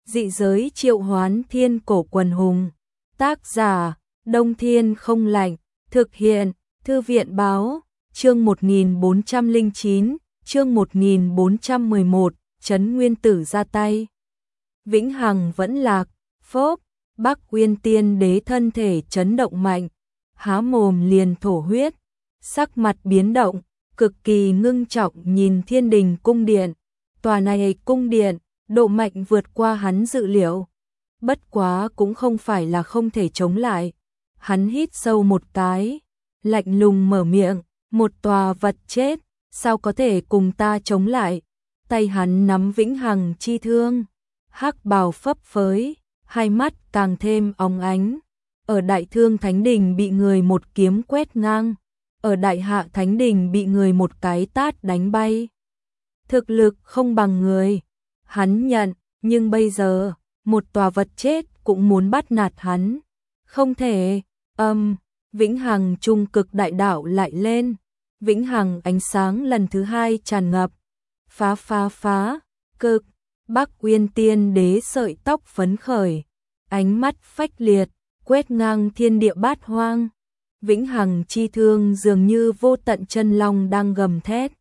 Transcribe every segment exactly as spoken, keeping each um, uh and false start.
Dị giới triệu hoán thiên cổ quần hùng. Tác giả, Đông Thiên không lạnh. Thực hiện, Thư viện báo. Chương một nghìn bốn trăm lẻ chín, chương một nghìn bốn trăm mười một, Trấn Nguyên Tử ra tay. Vĩnh Hằng vẫn lạc, phốp, Bắc Uyên Tiên Đế thân thể chấn động mạnh, há mồm liền thổ huyết, sắc mặt biến động, cực kỳ ngưng trọng nhìn Thiên Đình cung điện. Tòa này cung điện, độ mạnh vượt qua hắn dự liệu. Bất quá cũng không phải là không thể chống lại. Hắn hít sâu một cái, lạnh lùng mở miệng, một tòa vật chết, sao có thể cùng ta chống lại? Tay hắn nắm Vĩnh Hằng chi thương, hắc bào phấp phới, hai mắt càng thêm óng ánh. Ở Đại Thương Thánh Đình bị người một kiếm quét ngang, ở Đại Hạ Thánh Đình bị người một cái tát đánh bay. Thực lực không bằng người, hắn nhận, nhưng bây giờ, một tòa vật chết cũng muốn bắt nạt hắn. Không thể, âm, Vĩnh Hằng trung cực đại đạo lại lên. Vĩnh Hằng ánh sáng lần thứ hai tràn ngập. Phá phá phá, cực, Bắc Uyên Tiên Đế sợi tóc phấn khởi. Ánh mắt phách liệt, quét ngang thiên địa bát hoang. Vĩnh Hằng chi thương dường như vô tận chân long đang gầm thét.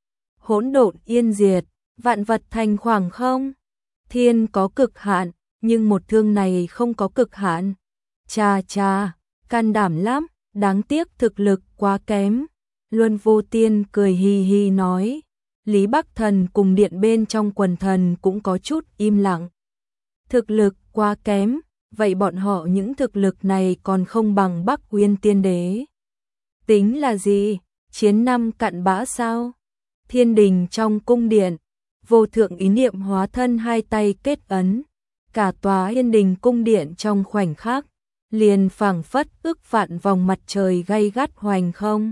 Hỗn độn yên diệt, vạn vật thành khoảng không. Thiên có cực hạn, nhưng một thương này không có cực hạn. Cha cha, can đảm lắm, đáng tiếc thực lực quá kém. Luân Vô Tiên cười hì hì nói. Lý Bắc Thần cùng điện bên trong quần thần cũng có chút im lặng. Thực lực quá kém, vậy bọn họ những thực lực này còn không bằng Bắc Uyên Tiên Đế. Tính là gì? Chiến năm cặn bã sao? Thiên Đình trong cung điện, Vô Thượng ý niệm hóa thân hai tay kết ấn. Cả tòa Yên Đình cung điện trong khoảnh khắc, liền phảng phất ức vạn vòng mặt trời gay gắt hoành không.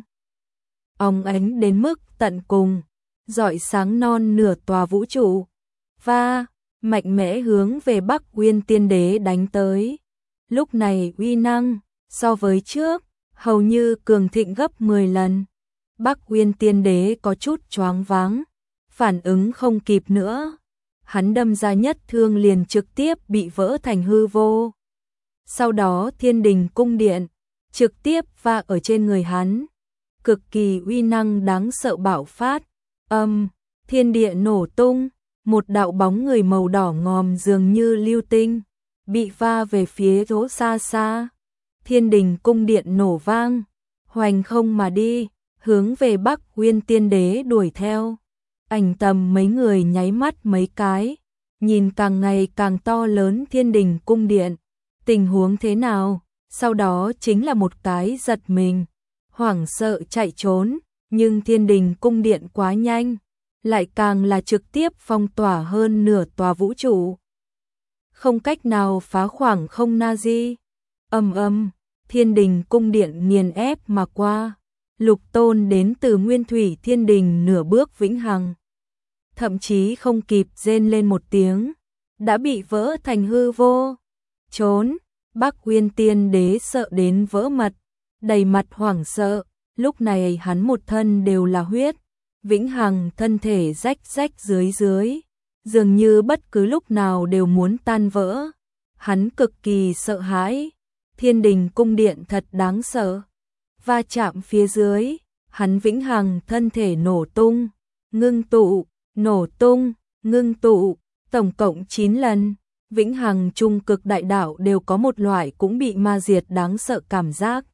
Óng ánh đến mức tận cùng, rọi sáng non nửa tòa vũ trụ. Và mạnh mẽ hướng về Bắc Uyên Tiên Đế đánh tới. Lúc này uy năng, so với trước, hầu như cường thịnh gấp mười lần. Bắc Uyên Tiên Đế có chút choáng váng, phản ứng không kịp nữa. Hắn đâm ra nhất thương liền trực tiếp bị vỡ thành hư vô. Sau đó Thiên Đình cung điện, trực tiếp va ở trên người hắn. Cực kỳ uy năng đáng sợ bạo phát. Âm, thiên địa nổ tung, một đạo bóng người màu đỏ ngòm dường như lưu tinh, bị va về phía chỗ xa xa. Thiên Đình cung điện nổ vang, hoành không mà đi, hướng về Bắc Uyên Tiên Đế đuổi theo. Ảnh tầm mấy người nháy mắt mấy cái, nhìn càng ngày càng to lớn Thiên Đình cung điện. Tình huống thế nào? Sau đó chính là một cái giật mình, hoảng sợ chạy trốn, nhưng Thiên Đình cung điện quá nhanh, lại càng là trực tiếp phong tỏa hơn nửa tòa vũ trụ. Không cách nào phá khoảng không Nazi. Ầm ầm, Thiên Đình cung điện nghiền ép mà qua. Lục Tôn đến từ Nguyên Thủy Thiên Đình nửa bước Vĩnh Hằng, thậm chí không kịp rên lên một tiếng, đã bị vỡ thành hư vô. Trốn, Bắc Uyên Tiên Đế sợ đến vỡ mật, đầy mặt hoảng sợ. Lúc này hắn một thân đều là huyết, Vĩnh Hằng thân thể rách rách dưới dưới, dường như bất cứ lúc nào đều muốn tan vỡ. Hắn cực kỳ sợ hãi. Thiên Đình cung điện thật đáng sợ. Va chạm phía dưới, hắn Vĩnh Hằng thân thể nổ tung, ngưng tụ, nổ tung, ngưng tụ, tổng cộng chín lần. Vĩnh Hằng trung cực đại đạo đều có một loại cũng bị ma diệt đáng sợ cảm giác.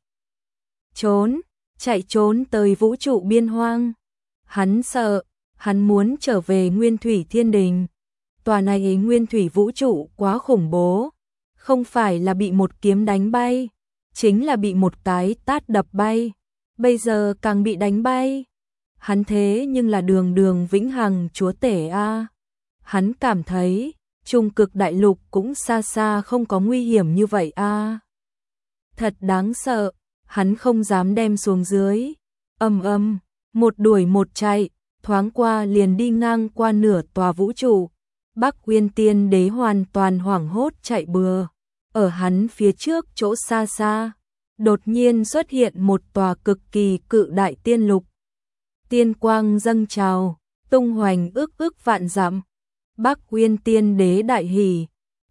Trốn, chạy trốn tới vũ trụ biên hoang. Hắn sợ, hắn muốn trở về Nguyên Thủy Thiên Đình. Tòa này Nguyên Thủy vũ trụ quá khủng bố, không phải là bị một kiếm đánh bay, chính là bị một cái tát đập bay. Bây giờ càng bị đánh bay. Hắn thế nhưng là đường đường Vĩnh Hằng chúa tể a. Hắn cảm thấy trung cực đại lục cũng xa xa không có nguy hiểm như vậy a. Thật đáng sợ, hắn không dám đem xuống dưới. Ầm ầm, một đuổi một chạy, thoáng qua liền đi ngang qua nửa tòa vũ trụ. Bắc Uyên Tiên Đế hoàn toàn hoảng hốt chạy bừa. Ở hắn phía trước chỗ xa xa, đột nhiên xuất hiện một tòa cực kỳ cự đại tiên lục. Tiên quang dâng trào, tung hoành ước ước vạn dặm. Bắc Uyên Tiên Đế đại hỉ,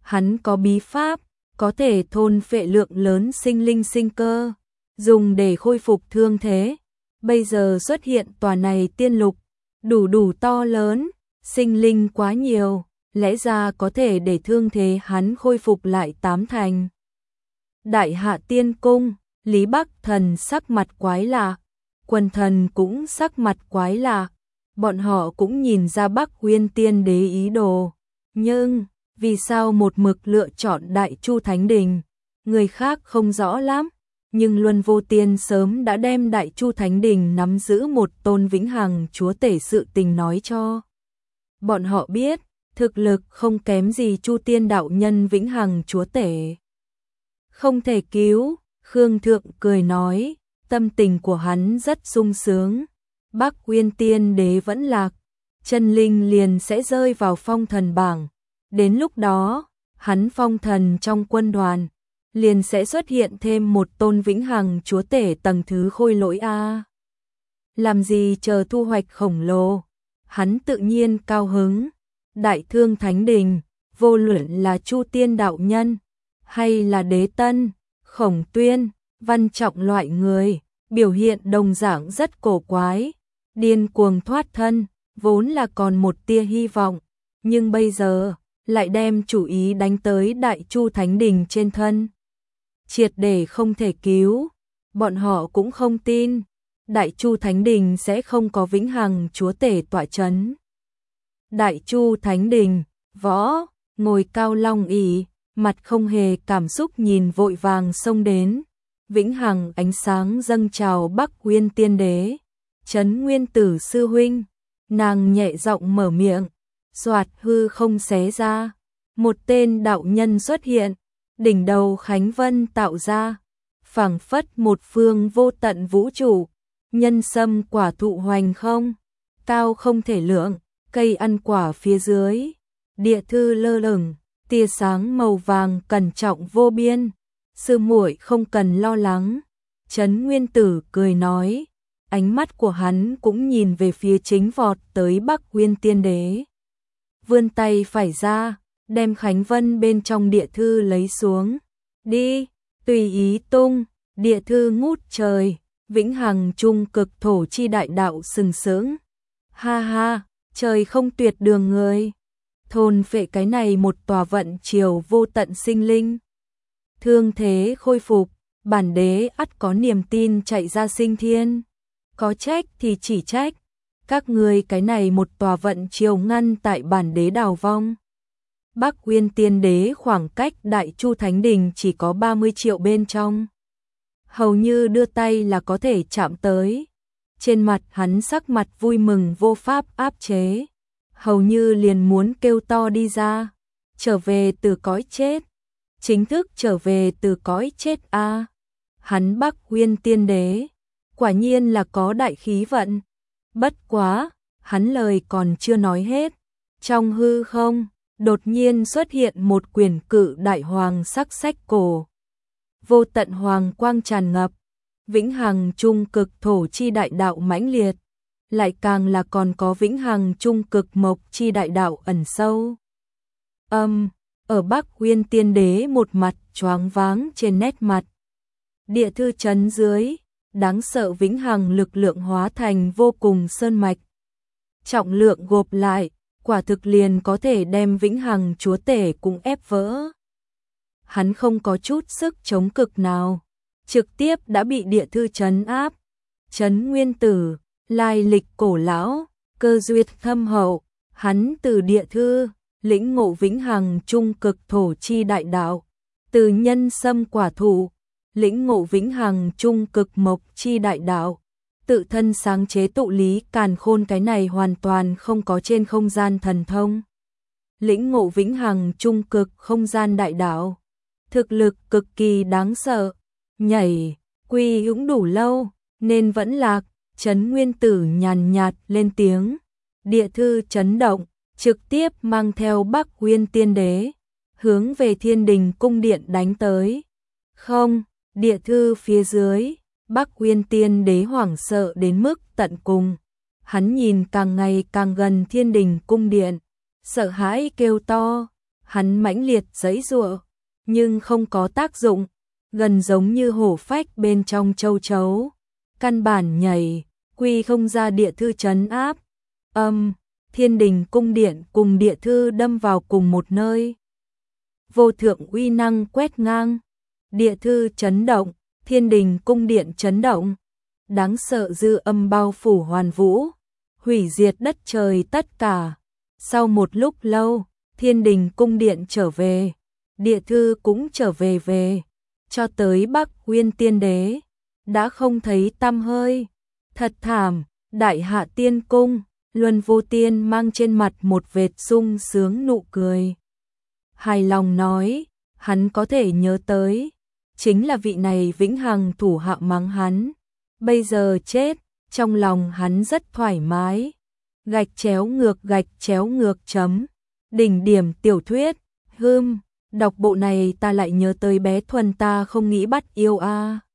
Hắn có bí pháp, có thể thôn phệ lượng lớn sinh linh sinh cơ, dùng để khôi phục thương thế. Bây giờ xuất hiện tòa này tiên lục, đủ đủ to lớn, sinh linh quá nhiều, lẽ ra có thể để thương thế hắn khôi phục lại tám thành. Đại Hạ Tiên Cung, Lý Bắc Thần sắc mặt quái lạ, Quần Thần cũng sắc mặt quái lạ, bọn họ cũng nhìn ra Bắc Uyên Tiên Đế ý đồ, nhưng vì sao một mực lựa chọn Đại Chu Thánh Đình, người khác không rõ lắm, nhưng Luân Vô Tiên sớm đã đem Đại Chu Thánh Đình nắm giữ một tôn vĩnh hằng chúa tể sự tình nói cho bọn họ biết, thực lực không kém gì Chu Tiên đạo nhân vĩnh hằng chúa tể. Không thể cứu, Khương Thượng cười nói, tâm tình của hắn rất sung sướng. Bắc Uyên Tiên Đế vẫn lạc, chân linh liền sẽ rơi vào phong thần bảng. Đến lúc đó, hắn phong thần trong quân đoàn, liền sẽ xuất hiện thêm một tôn vĩnh hằng chúa tể tầng thứ khôi lỗi a. Làm gì chờ thu hoạch khổng lồ, hắn tự nhiên cao hứng. Đại Thương Thánh Đình, vô luận là Chu Tiên đạo nhân hay là Đế Tân, Khổng Tuyên, Văn Trọng loại người, biểu hiện đồng dạng rất cổ quái, điên cuồng thoát thân, vốn là còn một tia hy vọng, nhưng bây giờ lại đem chủ ý đánh tới Đại Chu Thánh Đình trên thân. Triệt để không thể cứu, bọn họ cũng không tin, Đại Chu Thánh Đình sẽ không có vĩnh hằng chúa tể tọa chấn. Đại Chu Thánh Đình, Võ, ngồi cao long ỷ, mặt không hề cảm xúc nhìn vội vàng xông đến, vĩnh hằng ánh sáng dâng trào Bắc Uyên Tiên Đế, Trấn Nguyên Tử sư huynh, nàng nhẹ giọng mở miệng, xoạt hư không xé ra, một tên đạo nhân xuất hiện, đỉnh đầu Khánh Vân tạo ra, phảng phất một phương vô tận vũ trụ, nhân sâm quả thụ hoành không, cao không thể lượng, cây ăn quả phía dưới, địa thư lơ lửng, tia sáng màu vàng cẩn trọng vô biên, sư muội không cần lo lắng. Trấn Nguyên Tử cười nói, ánh mắt của hắn cũng nhìn về phía chính vọt tới Bắc Uyên Tiên Đế. Vươn tay phải ra, đem Khánh Vân bên trong địa thư lấy xuống. Đi, tùy ý tung, địa thư ngút trời, vĩnh hằng trung cực thổ chi đại đạo sừng sững. Ha ha, trời không tuyệt đường người. Thôn phệ cái này một tòa vận chiều vô tận sinh linh. Thương thế khôi phục, bản đế ắt có niềm tin chạy ra sinh thiên. Có trách thì chỉ trách, các ngươi cái này một tòa vận chiều ngăn tại bản đế đào vong. Bắc Uyên Tiên Đế khoảng cách Đại Chu Thánh Đình chỉ có ba mươi triệu bên trong. Hầu như đưa tay là có thể chạm tới. Trên mặt hắn sắc mặt vui mừng vô pháp áp chế. Hầu như liền muốn kêu to đi ra. Trở về từ cõi chết. Chính thức trở về từ cõi chết a. À. Hắn Bắc Uyên Tiên Đế. Quả nhiên là có đại khí vận. Bất quá, hắn lời còn chưa nói hết. Trong hư không, đột nhiên xuất hiện một quyển cự đại hoàng sắc sách cổ. Vô tận hoàng quang tràn ngập, vĩnh hằng trung cực thổ chi đại đạo mãnh liệt, lại càng là còn có vĩnh hằng trung cực mộc chi đại đạo ẩn sâu. Âm, um, ở Bắc Uyên Tiên Đế một mặt choáng váng trên nét mặt. Địa thư chấn dưới, đáng sợ vĩnh hằng lực lượng hóa thành vô cùng sơn mạch. Trọng lượng gộp lại, quả thực liền có thể đem vĩnh hằng chúa tể cũng ép vỡ. Hắn không có chút sức chống cực nào, trực tiếp đã bị địa thư trấn áp. Trấn Nguyên Tử, lai lịch cổ lão, cơ duyệt thâm hậu, hắn từ địa thư, lĩnh ngộ vĩnh hằng trung cực thổ chi đại đạo, từ nhân sâm quả thụ, lĩnh ngộ vĩnh hằng trung cực mộc chi đại đạo, tự thân sáng chế tụ lý càn khôn, cái này hoàn toàn không có trên không gian thần thông. Lĩnh ngộ vĩnh hằng trung cực không gian đại đạo, thực lực cực kỳ đáng sợ, nhảy, quy cũng đủ lâu, nên vẫn lạc. Trấn Nguyên Tử nhàn nhạt lên tiếng, địa thư chấn động, trực tiếp mang theo Bắc Uyên Tiên Đế, hướng về Thiên Đình cung điện đánh tới. Không, địa thư phía dưới, Bắc Uyên Tiên Đế hoảng sợ đến mức tận cùng. Hắn nhìn càng ngày càng gần Thiên Đình cung điện, sợ hãi kêu to, hắn mãnh liệt giãy giụa, nhưng không có tác dụng, gần giống như hổ phách bên trong châu chấu, căn bản nhảy, quy không ra địa thư trấn áp. Âm, Thiên Đình cung điện cùng địa thư đâm vào cùng một nơi. Vô thượng uy năng quét ngang, địa thư chấn động, Thiên Đình cung điện chấn động, đáng sợ dư âm bao phủ hoàn vũ, hủy diệt đất trời tất cả. Sau một lúc lâu, Thiên Đình cung điện trở về, địa thư cũng trở về về, cho tới Bắc Uyên Tiên Đế, đã không thấy tăm hơi. Thật thảm, Đại Hạ Tiên Cung, Luân Vô Tiên mang trên mặt một vệt sung sướng nụ cười. Hài lòng nói, hắn có thể nhớ tới, chính là vị này vĩnh hằng thủ hạ mắng hắn, bây giờ chết, trong lòng hắn rất thoải mái. Gạch chéo ngược gạch chéo ngược chấm. Đỉnh điểm tiểu thuyết, hưm, đọc bộ này ta lại nhớ tới bé Thuần ta không nghĩ bắt yêu a.